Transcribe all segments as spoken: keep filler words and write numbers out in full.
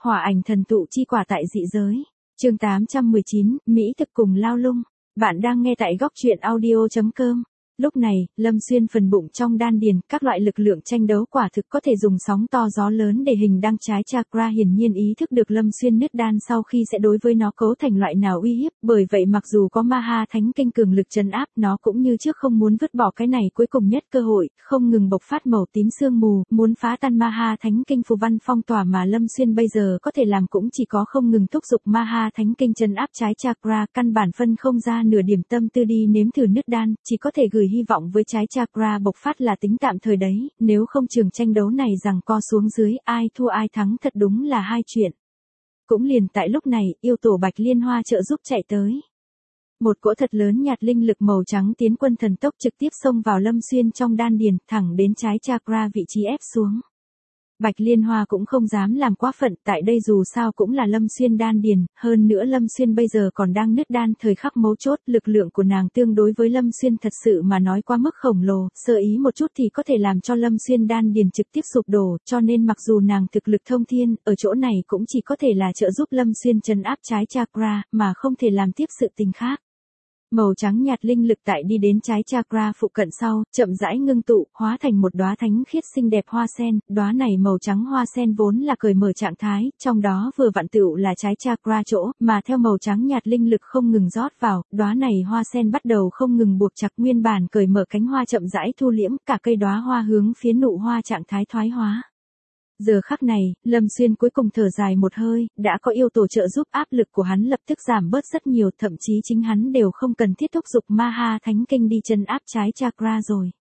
Hỏa ảnh thần tụ chi quả tại dị giới. Chương tám trăm mười chín, Mỹ thực cùng lao lung. Bạn đang nghe tại góc truyện audio chấm com. Lúc này, Lâm Xuyên phần bụng trong đan điền, các loại lực lượng tranh đấu quả thực có thể dùng sóng to gió lớn để hình đăng trái chakra, hiển nhiên ý thức được Lâm Xuyên nứt đan sau khi sẽ đối với nó cấu thành loại nào uy hiếp, bởi vậy mặc dù có Ma Ha Thánh Kinh cường lực trấn áp, nó cũng như trước không muốn vứt bỏ cái này cuối cùng nhất cơ hội, không ngừng bộc phát màu tím sương mù, muốn phá tan Ma Ha Thánh Kinh phù văn phong tỏa, mà Lâm Xuyên bây giờ có thể làm cũng chỉ có không ngừng thúc giục Ma Ha Thánh Kinh trấn áp trái chakra, căn bản phân không ra nửa điểm tâm tư đi nếm thử nứt đan, chỉ có thể gửi hy vọng với trái chakra bộc phát là tính tạm thời đấy, nếu không trường tranh đấu này giằng co xuống dưới, ai thua ai thắng thật đúng là hai chuyện. Cũng liền tại lúc này, yêu tổ Bạch Liên Hoa trợ giúp chạy tới. Một cỗ thật lớn nhạt linh lực màu trắng tiến quân thần tốc trực tiếp xông vào Lâm Xuyên trong đan điền, thẳng đến trái chakra vị trí ép xuống. Bạch Liên Hoa cũng không dám làm quá phận, tại đây dù sao cũng là Lâm Xuyên đan điền, hơn nữa Lâm Xuyên bây giờ còn đang nứt đan thời khắc mấu chốt, lực lượng của nàng tương đối với Lâm Xuyên thật sự mà nói quá mức khổng lồ, sơ ý một chút thì có thể làm cho Lâm Xuyên đan điền trực tiếp sụp đổ, cho nên mặc dù nàng thực lực thông thiên, ở chỗ này cũng chỉ có thể là trợ giúp Lâm Xuyên trấn áp trái chakra, mà không thể làm tiếp sự tình khác. Màu trắng nhạt linh lực tại đi đến trái chakra phụ cận sau, chậm rãi ngưng tụ, hóa thành một đóa thánh khiết xinh đẹp hoa sen, đóa này màu trắng hoa sen vốn là cởi mở trạng thái, trong đó vừa vặn tựu là trái chakra chỗ, mà theo màu trắng nhạt linh lực không ngừng rót vào, đóa này hoa sen bắt đầu không ngừng buộc chặt, nguyên bản cởi mở cánh hoa chậm rãi thu liễm, cả cây đóa hoa hướng phía nụ hoa trạng thái thoái hóa. Giờ khắc này, Lâm Xuyên cuối cùng thở dài một hơi, đã có yêu tổ trợ giúp, áp lực của hắn lập tức giảm bớt rất nhiều, thậm chí chính hắn đều không cần thiết thúc giục Ma Ha Thánh Kinh đi chân áp trái chakra rồi.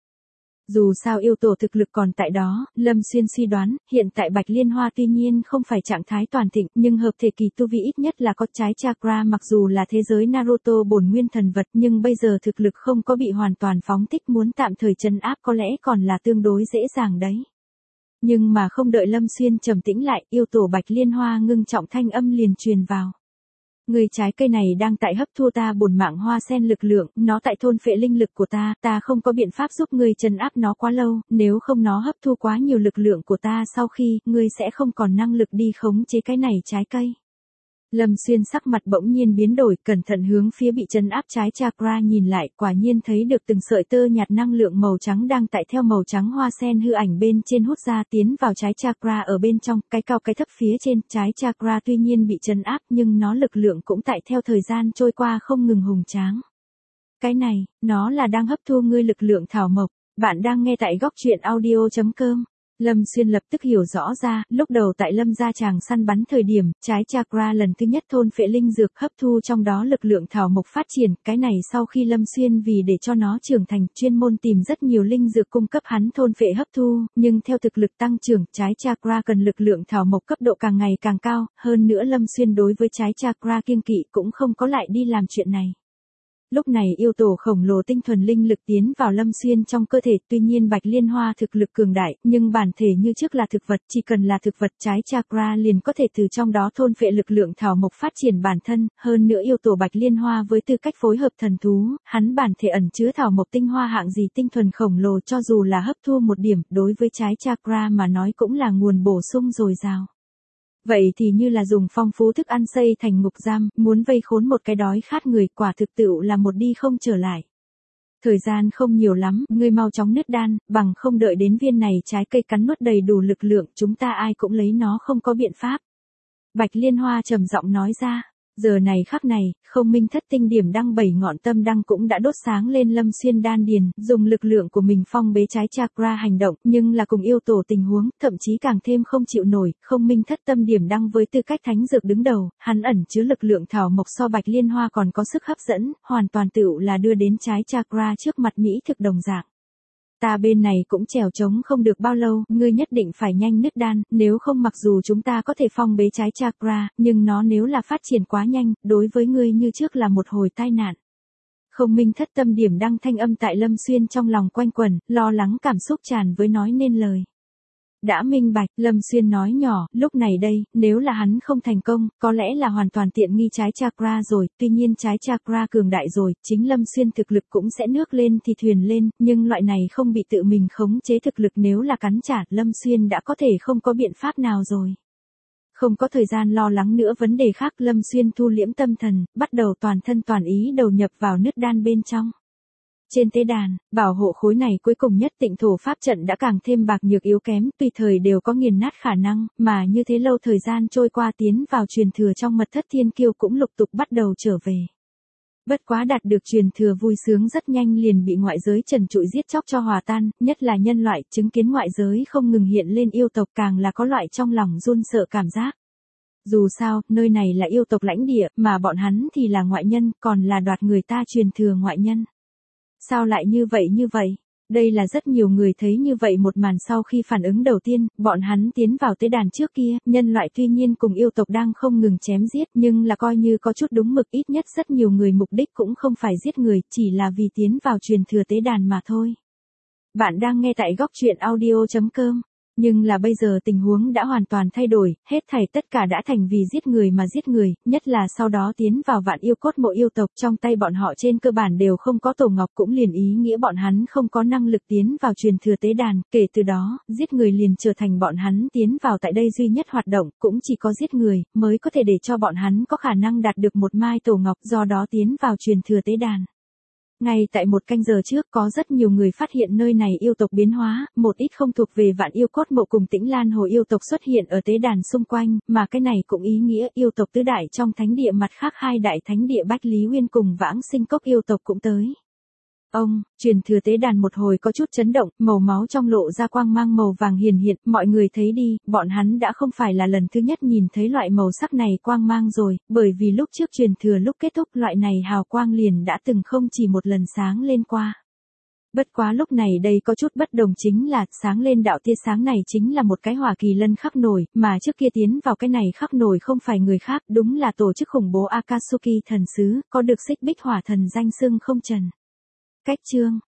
Dù sao yêu tổ thực lực còn tại đó, Lâm Xuyên suy đoán, hiện tại Bạch Liên Hoa tuy nhiên không phải trạng thái toàn thịnh, nhưng hợp thể kỳ tu vi ít nhất là có trái chakra, mặc dù là thế giới Naruto bổn nguyên thần vật, nhưng bây giờ thực lực không có bị hoàn toàn phóng thích, muốn tạm thời chân áp có lẽ còn là tương đối dễ dàng đấy. Nhưng mà không đợi Lâm Xuyên trầm tĩnh lại, yêu tổ Bạch Liên Hoa ngưng trọng thanh âm liền truyền vào. Người trái cây này đang tại hấp thu ta bổn mạng hoa sen lực lượng, nó tại thôn phệ linh lực của ta, ta không có biện pháp giúp ngươi trấn áp nó quá lâu, nếu không nó hấp thu quá nhiều lực lượng của ta sau khi, ngươi sẽ không còn năng lực đi khống chế cái này trái cây. Lâm Xuyên sắc mặt bỗng nhiên biến đổi, cẩn thận hướng phía bị trấn áp trái chakra nhìn lại, quả nhiên thấy được từng sợi tơ nhạt năng lượng màu trắng đang tại theo màu trắng hoa sen hư ảnh bên trên hút ra tiến vào trái chakra ở bên trong, cái cao cái thấp phía trên, trái chakra tuy nhiên bị trấn áp nhưng nó lực lượng cũng tại theo thời gian trôi qua không ngừng hùng tráng. Cái này, nó là đang hấp thu ngươi lực lượng thảo mộc, bạn đang nghe tại góc truyện audio chấm com. Lâm Xuyên lập tức hiểu rõ ra, lúc đầu tại Lâm gia chàng săn bắn thời điểm, trái chakra lần thứ nhất thôn phệ linh dược hấp thu trong đó lực lượng thảo mộc phát triển, cái này sau khi Lâm Xuyên vì để cho nó trưởng thành, chuyên môn tìm rất nhiều linh dược cung cấp hắn thôn phệ hấp thu, nhưng theo thực lực tăng trưởng, trái chakra cần lực lượng thảo mộc cấp độ càng ngày càng cao, hơn nữa Lâm Xuyên đối với trái chakra kiêng kỵ cũng không có lại đi làm chuyện này. Lúc này yêu tổ khổng lồ tinh thuần linh lực tiến vào Lâm Xuyên trong cơ thể, tuy nhiên Bạch Liên Hoa thực lực cường đại, nhưng bản thể như trước là thực vật, chỉ cần là thực vật trái chakra liền có thể từ trong đó thôn phệ lực lượng thảo mộc phát triển bản thân, hơn nữa yêu tổ Bạch Liên Hoa với tư cách phối hợp thần thú, hắn bản thể ẩn chứa thảo mộc tinh hoa hạng gì tinh thuần khổng lồ, cho dù là hấp thu một điểm, đối với trái chakra mà nói cũng là nguồn bổ sung dồi dào. Vậy thì như là dùng phong phú thức ăn xây thành ngục giam, muốn vây khốn một cái đói khát người, quả thực tựu là một đi không trở lại. Thời gian không nhiều lắm, ngươi mau chóng nứt đan, bằng không đợi đến viên này trái cây cắn nuốt đầy đủ lực lượng, chúng ta ai cũng lấy nó không có biện pháp. Bạch Liên Hoa trầm giọng nói ra. Giờ này khắc này, không minh thất tinh điểm đăng bảy ngọn tâm đăng cũng đã đốt sáng lên Lâm Xuyên đan điền, dùng lực lượng của mình phong bế trái chakra hành động, nhưng là cùng yêu tổ tình huống, thậm chí càng thêm không chịu nổi, không minh thất tâm điểm đăng với tư cách thánh dược đứng đầu, hắn ẩn chứa lực lượng thảo mộc so Bạch Liên Hoa còn có sức hấp dẫn, hoàn toàn tựu là đưa đến trái chakra trước mặt mỹ thực đồng dạng. Ta bên này cũng trèo trống không được bao lâu, ngươi nhất định phải nhanh nứt đan, nếu không mặc dù chúng ta có thể phong bế trái chakra, nhưng nó nếu là phát triển quá nhanh, đối với ngươi như trước là một hồi tai nạn. Không minh thất tâm điểm đăng thanh âm tại Lâm Xuyên trong lòng quanh quẩn, lo lắng cảm xúc tràn với nói nên lời. Đã minh bạch, Lâm Xuyên nói nhỏ, lúc này đây, nếu là hắn không thành công, có lẽ là hoàn toàn tiện nghi trái chakra rồi, tuy nhiên trái chakra cường đại rồi, chính Lâm Xuyên thực lực cũng sẽ nước lên thì thuyền lên, nhưng loại này không bị tự mình khống chế thực lực nếu là cắn trả, Lâm Xuyên đã có thể không có biện pháp nào rồi. Không có thời gian lo lắng nữa vấn đề khác, Lâm Xuyên thu liễm tâm thần, bắt đầu toàn thân toàn ý đầu nhập vào nứt đan bên trong. Trên tế đàn, bảo hộ khối này cuối cùng nhất tịnh thổ pháp trận đã càng thêm bạc nhược yếu kém, tùy thời đều có nghiền nát khả năng, mà như thế lâu thời gian trôi qua tiến vào truyền thừa trong mật thất thiên kiêu cũng lục tục bắt đầu trở về. Bất quá đạt được truyền thừa vui sướng rất nhanh liền bị ngoại giới trần trụi giết chóc cho hòa tan, nhất là nhân loại chứng kiến ngoại giới không ngừng hiện lên yêu tộc càng là có loại trong lòng run sợ cảm giác. Dù sao, nơi này là yêu tộc lãnh địa, mà bọn hắn thì là ngoại nhân, còn là đoạt người ta truyền thừa ngoại nhân. Sao lại như vậy như vậy? Đây là rất nhiều người thấy như vậy một màn sau khi phản ứng đầu tiên, bọn hắn tiến vào tế đàn trước kia, nhân loại tuy nhiên cùng yêu tộc đang không ngừng chém giết nhưng là coi như có chút đúng mực, ít nhất rất nhiều người mục đích cũng không phải giết người, chỉ là vì tiến vào truyền thừa tế đàn mà thôi. Bạn đang nghe tại góc truyện audio chấm com. Nhưng là bây giờ tình huống đã hoàn toàn thay đổi, hết thảy tất cả đã thành vì giết người mà giết người, nhất là sau đó tiến vào vạn yêu cốt mộ yêu tộc, trong tay bọn họ trên cơ bản đều không có tổ ngọc, cũng liền ý nghĩa bọn hắn không có năng lực tiến vào truyền thừa tế đàn, kể từ đó, giết người liền trở thành bọn hắn tiến vào tại đây duy nhất hoạt động, cũng chỉ có giết người, mới có thể để cho bọn hắn có khả năng đạt được một mai tổ ngọc, do đó tiến vào truyền thừa tế đàn. Ngay tại một canh giờ trước có rất nhiều người phát hiện nơi này yêu tộc biến hóa, một ít không thuộc về vạn yêu cốt mộ cùng Tĩnh Lan Hồ yêu tộc xuất hiện ở tế đàn xung quanh, mà cái này cũng ý nghĩa yêu tộc tứ đại trong thánh địa mặt khác hai đại thánh địa Bách Lý Uyên cùng Vãng Sinh Cốc yêu tộc cũng tới. Ông, truyền thừa tế đàn một hồi có chút chấn động, màu máu trong lộ ra quang mang màu vàng hiển hiện, mọi người thấy đi, bọn hắn đã không phải là lần thứ nhất nhìn thấy loại màu sắc này quang mang rồi, bởi vì lúc trước truyền thừa lúc kết thúc loại này hào quang liền đã từng không chỉ một lần sáng lên qua. Bất quá lúc này đây có chút bất đồng chính là, sáng lên đạo tia sáng này chính là một cái hỏa kỳ lân khắc nổi, mà trước kia tiến vào cái này khắc nổi không phải người khác, đúng là tổ chức khủng bố Akatsuki thần sứ, có được xích bích hỏa thần danh xưng không trần. Cách chương,